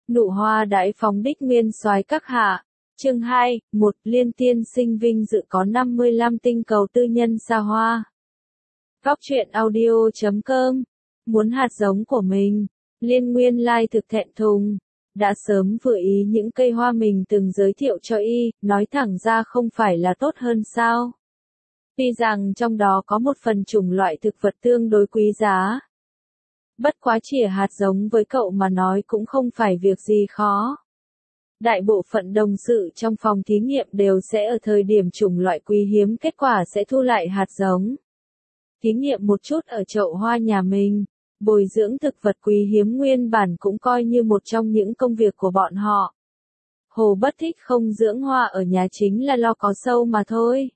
Nụ hoa đại phóng đích nguyên soái các hạ. Chương 2, 1 Liên tiên sinh vinh dự có 55 tinh cầu tư nhân xa hoa. Góc truyện audio.com. Muốn hạt giống của mình, Liên nguyên lai thực thẹn thùng. Đã sớm vừa ý những cây hoa mình từng giới thiệu cho y, nói thẳng ra không phải là tốt hơn sao. Tuy rằng trong đó có một phần chủng loại thực vật tương đối quý giá. Bất quá chỉa hạt giống với cậu mà nói cũng không phải việc gì khó. Đại bộ phận đồng sự trong phòng thí nghiệm đều sẽ ở thời điểm chủng loại quý hiếm kết quả sẽ thu lại hạt giống. Thí nghiệm một chút ở chậu hoa nhà mình, bồi dưỡng thực vật quý hiếm nguyên bản cũng coi như một trong những công việc của bọn họ. Hồ Bất Thích không dưỡng hoa ở nhà chính là lo có sâu mà thôi.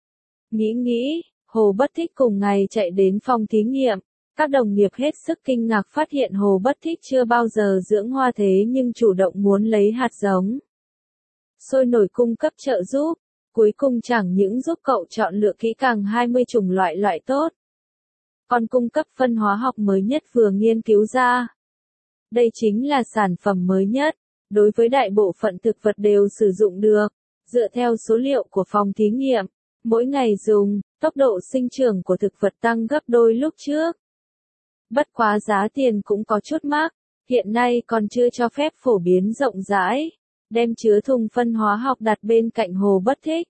Nghĩ, Hồ Bất Thích cùng ngày chạy đến phòng thí nghiệm. Các đồng nghiệp hết sức kinh ngạc phát hiện Hồ Bất Thích chưa bao giờ dưỡng hoa thế nhưng chủ động muốn lấy hạt giống. Sôi nổi cung cấp trợ giúp, cuối cùng chẳng những giúp cậu chọn lựa kỹ càng 20 chủng loại tốt, còn cung cấp phân hóa học mới nhất vừa nghiên cứu ra. Đây chính là sản phẩm mới nhất, đối với đại bộ phận thực vật đều sử dụng được, dựa theo số liệu của phòng thí nghiệm, mỗi ngày dùng, tốc độ sinh trưởng của thực vật tăng gấp đôi lúc trước. Bất quá giá tiền cũng có chút mắc, hiện nay còn chưa cho phép phổ biến rộng rãi, đem chứa thùng phân hóa học đặt bên cạnh Hồ Bất Thích.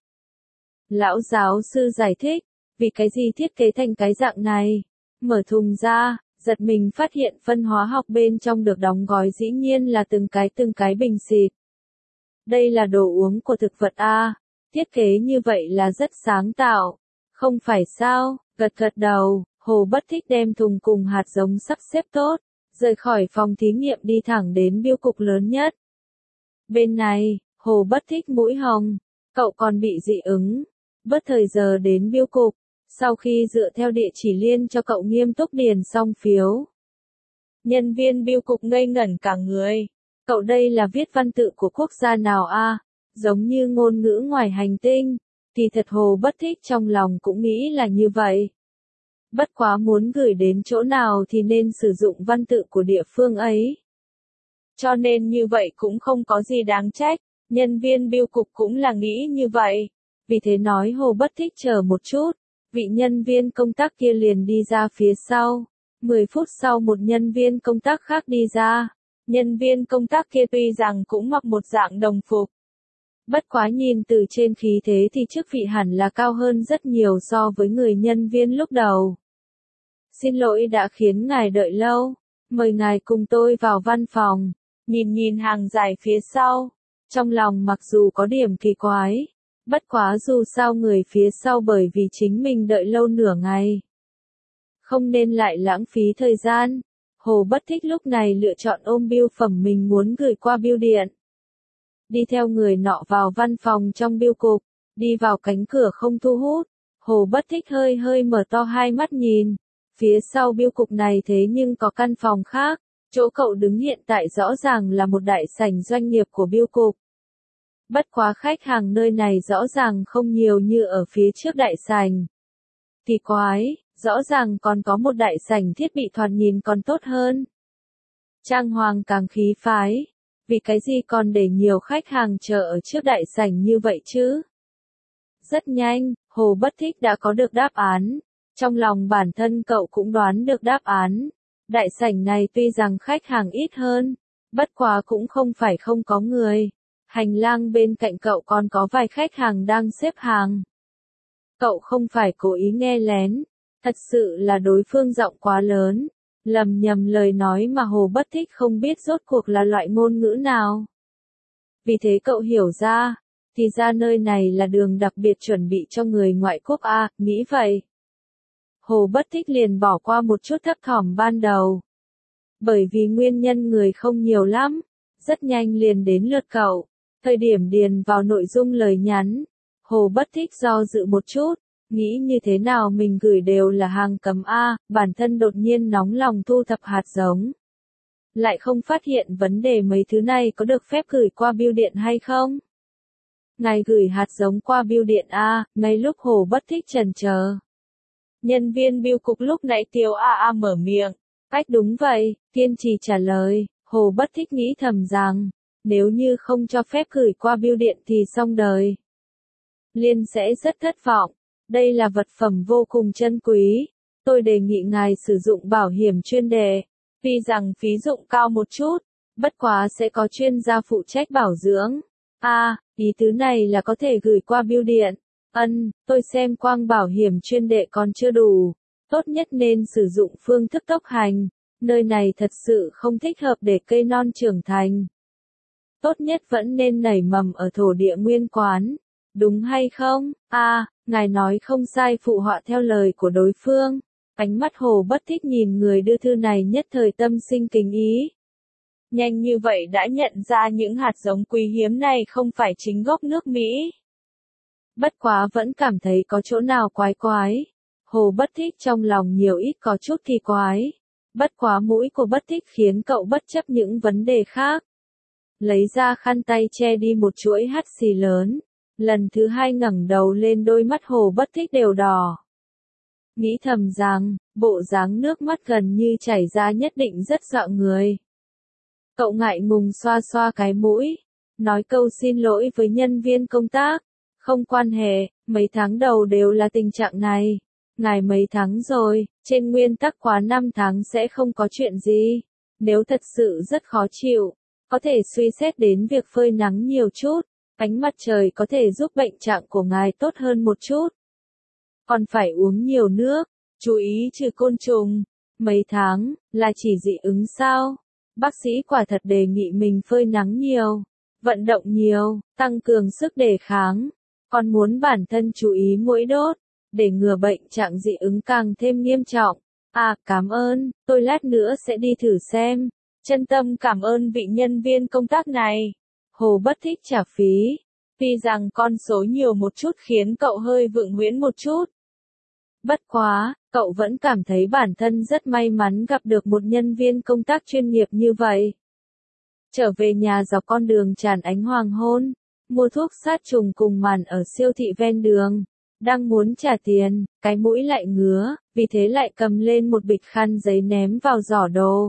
Lão giáo sư giải thích, vì cái gì thiết kế thành cái dạng này, mở thùng ra, giật mình phát hiện phân hóa học bên trong được đóng gói dĩ nhiên là từng cái bình xịt. Đây là đồ uống của thực vật A, thiết kế như vậy là rất sáng tạo, không phải sao, gật đầu. Hồ Bất Thích đem thùng cùng hạt giống sắp xếp tốt, rời khỏi phòng thí nghiệm đi thẳng đến bưu cục lớn nhất. Bên này, Hồ Bất Thích mũi hồng, cậu còn bị dị ứng, bớt thời giờ đến bưu cục, sau khi dựa theo địa chỉ liên cho cậu nghiêm túc điền xong phiếu. Nhân viên bưu cục ngây ngẩn cả người, cậu đây là viết văn tự của quốc gia nào a? Giống như ngôn ngữ ngoài hành tinh, thì thật Hồ Bất Thích trong lòng cũng nghĩ là như vậy. Bất quá muốn gửi đến chỗ nào thì nên sử dụng văn tự của địa phương ấy. Cho nên như vậy cũng không có gì đáng trách, nhân viên bưu cục cũng là nghĩ như vậy. Vì thế nói Hồ Bất Thích chờ một chút, vị nhân viên công tác kia liền đi ra phía sau. 10 phút sau một nhân viên công tác khác đi ra. Nhân viên công tác kia tuy rằng cũng mặc một dạng đồng phục. Bất quá nhìn từ trên khí thế thì chức vị hẳn là cao hơn rất nhiều so với người nhân viên lúc đầu. Xin lỗi đã khiến ngài đợi lâu, mời ngài cùng tôi vào văn phòng. Nhìn hàng dài phía sau, trong lòng mặc dù có điểm kỳ quái, bất quá dù sao người phía sau bởi vì chính mình đợi lâu nửa ngày. Không nên lại lãng phí thời gian, Hồ Bất Thích lúc này lựa chọn ôm bưu phẩm mình muốn gửi qua bưu điện. Đi theo người nọ vào văn phòng trong bưu cục, đi vào cánh cửa không thu hút, Hồ Bất Thích hơi mở to hai mắt nhìn. Phía sau bưu cục này thế nhưng có căn phòng khác, chỗ cậu đứng hiện tại rõ ràng là một đại sảnh doanh nghiệp của bưu cục. Bất quá khách hàng nơi này rõ ràng không nhiều như ở phía trước đại sảnh. Kỳ quái, rõ ràng còn có một đại sảnh thiết bị thoạt nhìn còn tốt hơn. Trang hoàng càng khí phái, vì cái gì còn để nhiều khách hàng chờ ở trước đại sảnh như vậy chứ? Rất nhanh, Hồ Bất Thích đã có được đáp án. Trong lòng bản thân cậu cũng đoán được đáp án. Đại sảnh này tuy rằng khách hàng ít hơn, bất quá cũng không phải không có người. Hành lang bên cạnh cậu còn có vài khách hàng đang xếp hàng. Cậu không phải cố ý nghe lén, thật sự là đối phương giọng quá lớn, lầm nhầm lời nói mà Hồ Bất Thích không biết rốt cuộc là loại ngôn ngữ nào. Vì thế cậu hiểu ra, thì ra nơi này là đường đặc biệt chuẩn bị cho người ngoại quốc a, nghĩ vậy. Hồ Bất Thích liền bỏ qua một chút thấp thỏm ban đầu. Bởi vì nguyên nhân người không nhiều lắm, rất nhanh liền đến lượt cậu. Thời điểm điền vào nội dung lời nhắn, Hồ Bất Thích do dự một chút, nghĩ như thế nào mình gửi đều là hàng cấm A, bản thân đột nhiên nóng lòng thu thập hạt giống. Lại không phát hiện vấn đề mấy thứ này có được phép gửi qua bưu điện hay không? Ngài gửi hạt giống qua bưu điện A, ngay lúc Hồ Bất Thích chần chờ. Nhân viên bưu cục lúc nãy Tiêu A mở miệng. Cách đúng vậy, kiên trì trả lời, Hồ Bất Thích nghĩ thầm rằng, nếu như không cho phép gửi qua bưu điện thì xong đời. Liên sẽ rất thất vọng. Đây là vật phẩm vô cùng chân quý. Tôi đề nghị ngài sử dụng bảo hiểm chuyên đề. Tuy rằng phí dụng cao một chút, bất quá sẽ có chuyên gia phụ trách bảo dưỡng. Ý tứ này là có thể gửi qua bưu điện. Tôi xem quang bảo hiểm chuyên đề còn chưa đủ. Tốt nhất nên sử dụng phương thức tốc hành. Nơi này thật sự không thích hợp để cây non trưởng thành. Tốt nhất vẫn nên nảy mầm ở thổ địa nguyên quán. Đúng hay không? Ngài nói không sai, phụ họa theo lời của đối phương. Ánh mắt Hồ Bất Thích nhìn người đưa thư này nhất thời tâm sinh kính ý. Nhanh như vậy đã nhận ra những hạt giống quý hiếm này không phải chính gốc nước Mỹ. Bất quá vẫn cảm thấy có chỗ nào quái quái. Hồ Bất Thích trong lòng nhiều ít có chút kỳ quái. Bất quá mũi của Bất Thích khiến cậu bất chấp những vấn đề khác. Lấy ra khăn tay che đi một chuỗi hắt xì lớn. Lần thứ hai ngẩng đầu lên, đôi mắt Hồ Bất Thích đều đỏ. Nghĩ thầm rằng, bộ dáng nước mắt gần như chảy ra nhất định rất dọa người. Cậu ngại ngùng xoa xoa cái mũi, nói câu xin lỗi với nhân viên công tác. Không quan hệ, mấy tháng đầu đều là tình trạng này. Ngài mấy tháng rồi, trên nguyên tắc quá 5 tháng sẽ không có chuyện gì. Nếu thật sự rất khó chịu, có thể suy xét đến việc phơi nắng nhiều chút. Ánh mặt trời có thể giúp bệnh trạng của ngài tốt hơn một chút. Còn phải uống nhiều nước, chú ý trừ côn trùng. Mấy tháng, là chỉ dị ứng sao? Bác sĩ quả thật đề nghị mình phơi nắng nhiều, vận động nhiều, tăng cường sức đề kháng. Còn muốn bản thân chú ý mũi đốt, để ngừa bệnh trạng dị ứng càng thêm nghiêm trọng. Cảm ơn, tôi lát nữa sẽ đi thử xem. Chân tâm cảm ơn vị nhân viên công tác này. Hồ Bất Thích trả phí. Tuy rằng con số nhiều một chút khiến cậu hơi vượng huyễn một chút. Bất quá, cậu vẫn cảm thấy bản thân rất may mắn gặp được một nhân viên công tác chuyên nghiệp như vậy. Trở về nhà dọc con đường tràn ánh hoàng hôn, mua thuốc sát trùng cùng màn ở siêu thị ven đường. Đang muốn trả tiền, cái mũi lại ngứa, vì thế lại cầm lên một bịch khăn giấy ném vào giỏ đồ.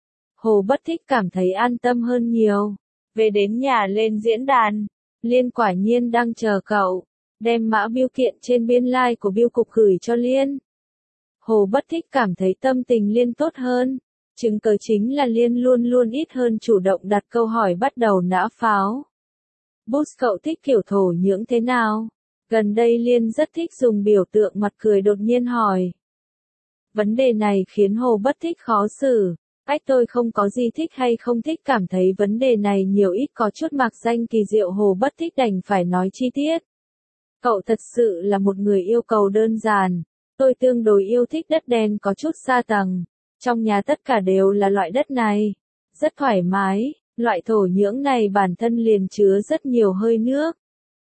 Hồ Bất Thích cảm thấy an tâm hơn nhiều. Về đến nhà lên diễn đàn, Liên quả nhiên đang chờ cậu, đem mã bưu kiện trên biên lai của bưu cục gửi cho Liên. Hồ Bất Thích cảm thấy tâm tình Liên tốt hơn, chứng cớ chính là Liên luôn luôn ít hơn chủ động đặt câu hỏi bắt đầu nã pháo. Boss, cậu thích kiểu thổ nhưỡng thế nào? Gần đây Liên rất thích dùng biểu tượng mặt cười đột nhiên hỏi. Vấn đề này khiến Hồ Bất Thích khó xử. Tôi không có gì thích hay không thích, cảm thấy vấn đề này nhiều ít có chút mạc danh kỳ diệu. Hồ Bất Thích đành phải nói chi tiết. Cậu thật sự là một người yêu cầu đơn giản. Tôi tương đối yêu thích đất đen có chút sa tầng. Trong nhà tất cả đều là loại đất này. Rất thoải mái, loại thổ nhưỡng này bản thân liền chứa rất nhiều hơi nước.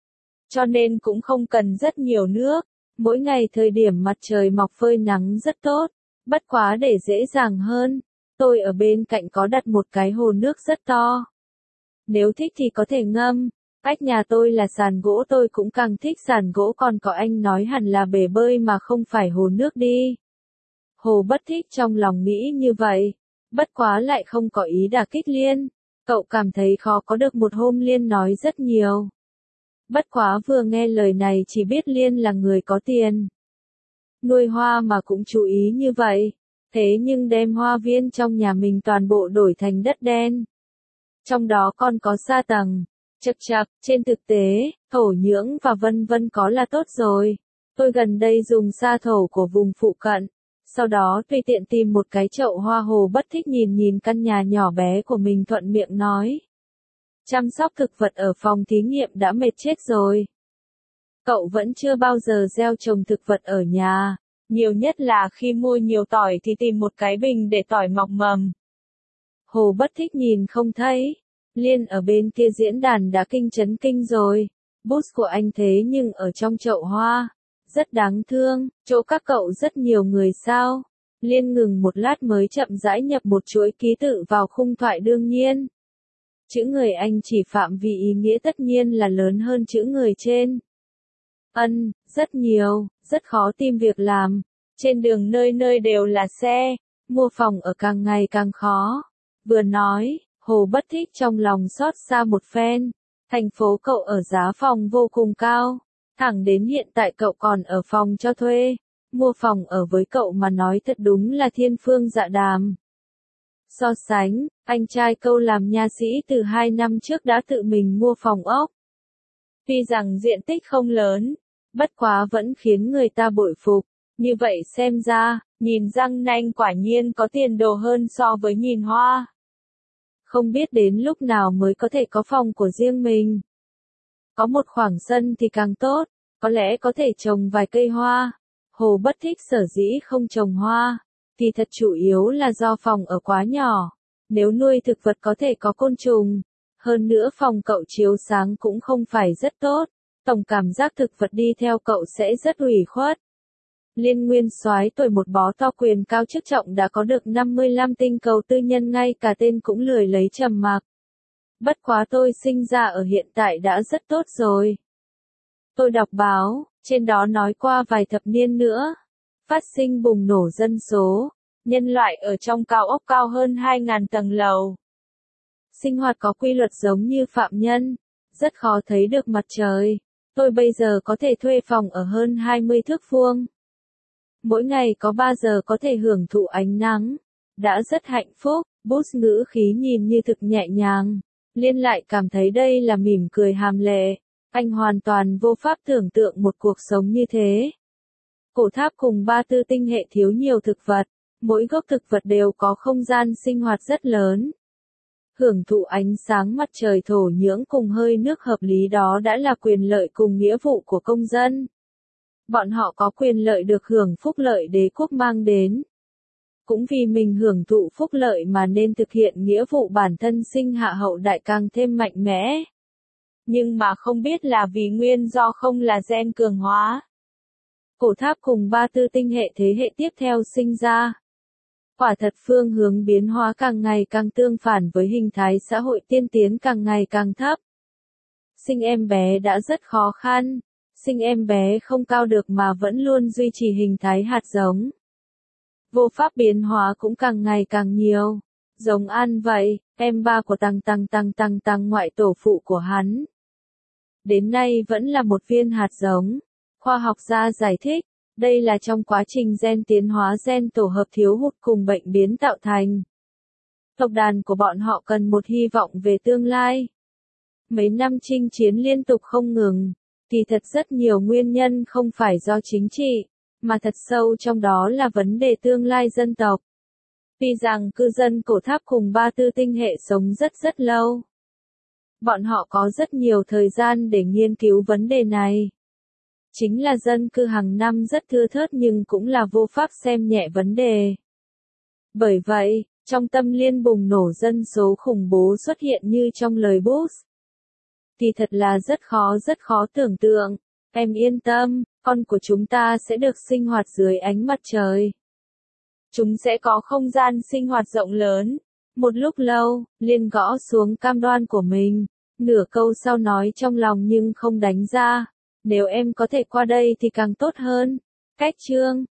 Cho nên cũng không cần rất nhiều nước. Mỗi ngày thời điểm mặt trời mọc phơi nắng rất tốt. Bất quá để dễ dàng hơn, tôi ở bên cạnh có đặt một cái hồ nước rất to. Nếu thích thì có thể ngâm. Nhà tôi là sàn gỗ, tôi cũng càng thích sàn gỗ, còn có anh nói hẳn là bể bơi mà không phải hồ nước đi. Hồ Bất Thích trong lòng nghĩ như vậy. Bất quá lại không có ý đả kích Liên. Cậu cảm thấy khó có được một hôm Liên nói rất nhiều. Bất quá vừa nghe lời này chỉ biết Liên là người có tiền. Nuôi hoa mà cũng chú ý như vậy. Thế nhưng đem hoa viên trong nhà mình toàn bộ đổi thành đất đen. Trong đó còn có sa tầng. Chậc, trên thực tế, thổ nhưỡng và vân vân có là tốt rồi. Tôi gần đây dùng sa thổ của vùng phụ cận. Sau đó tùy tiện tìm một cái chậu hoa. Hồ Bất Thích nhìn căn nhà nhỏ bé của mình thuận miệng nói. Chăm sóc thực vật ở phòng thí nghiệm đã mệt chết rồi. Cậu vẫn chưa bao giờ gieo trồng thực vật ở nhà. Nhiều nhất là khi mua nhiều tỏi thì tìm một cái bình để tỏi mọc mầm. Hồ Bất Thích nhìn không thấy. Liên ở bên kia diễn đàn đã chấn kinh rồi. Boss của anh thế nhưng ở trong chậu hoa. Rất đáng thương, chỗ các cậu rất nhiều người sao? Liên ngừng một lát mới chậm rãi nhập một chuỗi ký tự vào khung thoại. Đương nhiên, chữ người Anh chỉ phạm vi ý nghĩa tất nhiên là lớn hơn chữ người trên. Rất nhiều, rất khó tìm việc làm. Trên đường nơi nơi đều là xe, mua phòng ở càng ngày càng khó. Vừa nói, Hồ Bất Thích trong lòng xót xa một phen. Thành phố cậu ở giá phòng vô cùng cao. Thẳng đến hiện tại cậu còn ở phòng cho thuê. Mua phòng ở với cậu mà nói thật đúng là thiên phương dạ đàm. So sánh, anh trai câu làm nha sĩ từ 2 năm trước đã tự mình mua phòng ốc. Tuy rằng diện tích không lớn, bất quá vẫn khiến người ta bội phục. Như vậy xem ra, nhìn răng nanh quả nhiên có tiền đồ hơn so với nhìn hoa. Không biết đến lúc nào mới có thể có phòng của riêng mình. Có một khoảng sân thì càng tốt, có lẽ có thể trồng vài cây hoa. Hồ Bất Thích sở dĩ không trồng hoa, thì thật chủ yếu là do phòng ở quá nhỏ. Nếu nuôi thực vật có thể có côn trùng. Hơn nữa phòng cậu chiếu sáng cũng không phải rất tốt. Tổng cảm giác thực vật đi theo cậu sẽ rất ủy khuất. Liên Nguyên Soái tuổi một bó to quyền cao chức trọng đã có được 55 tinh cầu tư nhân, ngay cả tên cũng lười lấy trầm mặc. Bất quá tôi sinh ra ở hiện tại đã rất tốt rồi. Tôi đọc báo, trên đó nói qua vài thập niên nữa, phát sinh bùng nổ dân số, nhân loại ở trong cao ốc cao hơn 2.000 tầng lầu. Sinh hoạt có quy luật giống như phạm nhân, rất khó thấy được mặt trời. Tôi bây giờ có thể thuê phòng ở hơn 20 thước vuông. Mỗi ngày có 3 giờ có thể hưởng thụ ánh nắng. Đã rất hạnh phúc, Boots ngữ khí nhìn như thực nhẹ nhàng. Liên lại cảm thấy đây là mỉm cười hàm lệ. Anh hoàn toàn vô pháp tưởng tượng một cuộc sống như thế. Cổ tháp cùng 34 tinh hệ thiếu nhiều thực vật. Mỗi gốc thực vật đều có không gian sinh hoạt rất lớn. Hưởng thụ ánh sáng mặt trời thổ nhưỡng cùng hơi nước hợp lý, đó đã là quyền lợi cùng nghĩa vụ của công dân. Bọn họ có quyền lợi được hưởng phúc lợi đế quốc mang đến. Cũng vì mình hưởng thụ phúc lợi mà nên thực hiện nghĩa vụ bản thân sinh hạ hậu đại càng thêm mạnh mẽ. Nhưng mà không biết là vì nguyên do không là gen cường hóa. Cổ tháp cùng 34 tinh hệ thế hệ tiếp theo sinh ra. Quả thật phương hướng biến hóa càng ngày càng tương phản với hình thái xã hội tiên tiến càng ngày càng thấp. Sinh em bé đã rất khó khăn. Sinh em bé không cao được mà vẫn luôn duy trì hình thái hạt giống. Vô pháp biến hóa cũng càng ngày càng nhiều. Giống An vậy, em ba của Tăng ngoại tổ phụ của hắn. Đến nay vẫn là một viên hạt giống. Khoa học gia giải thích, đây là trong quá trình gen tiến hóa gen tổ hợp thiếu hụt cùng bệnh biến tạo thành. Tộc đàn của bọn họ cần một hy vọng về tương lai. Mấy năm chinh chiến liên tục không ngừng. Thì thật rất nhiều nguyên nhân không phải do chính trị, mà thật sâu trong đó là vấn đề tương lai dân tộc. Tuy rằng cư dân cổ tháp cùng 34 tinh hệ sống rất lâu. Bọn họ có rất nhiều thời gian để nghiên cứu vấn đề này. Chính là dân cư hàng năm rất thưa thớt nhưng cũng là vô pháp xem nhẹ vấn đề. Bởi vậy, trong tâm liên bùng nổ dân số khủng bố xuất hiện như trong lời Bush. Thì thật là rất khó tưởng tượng. Em yên tâm, con của chúng ta sẽ được sinh hoạt dưới ánh mặt trời. Chúng sẽ có không gian sinh hoạt rộng lớn. Một lúc lâu, Liên gõ xuống cam đoan của mình. Nửa câu sau nói trong lòng nhưng không đánh ra. Nếu em có thể qua đây thì càng tốt hơn. Cách chương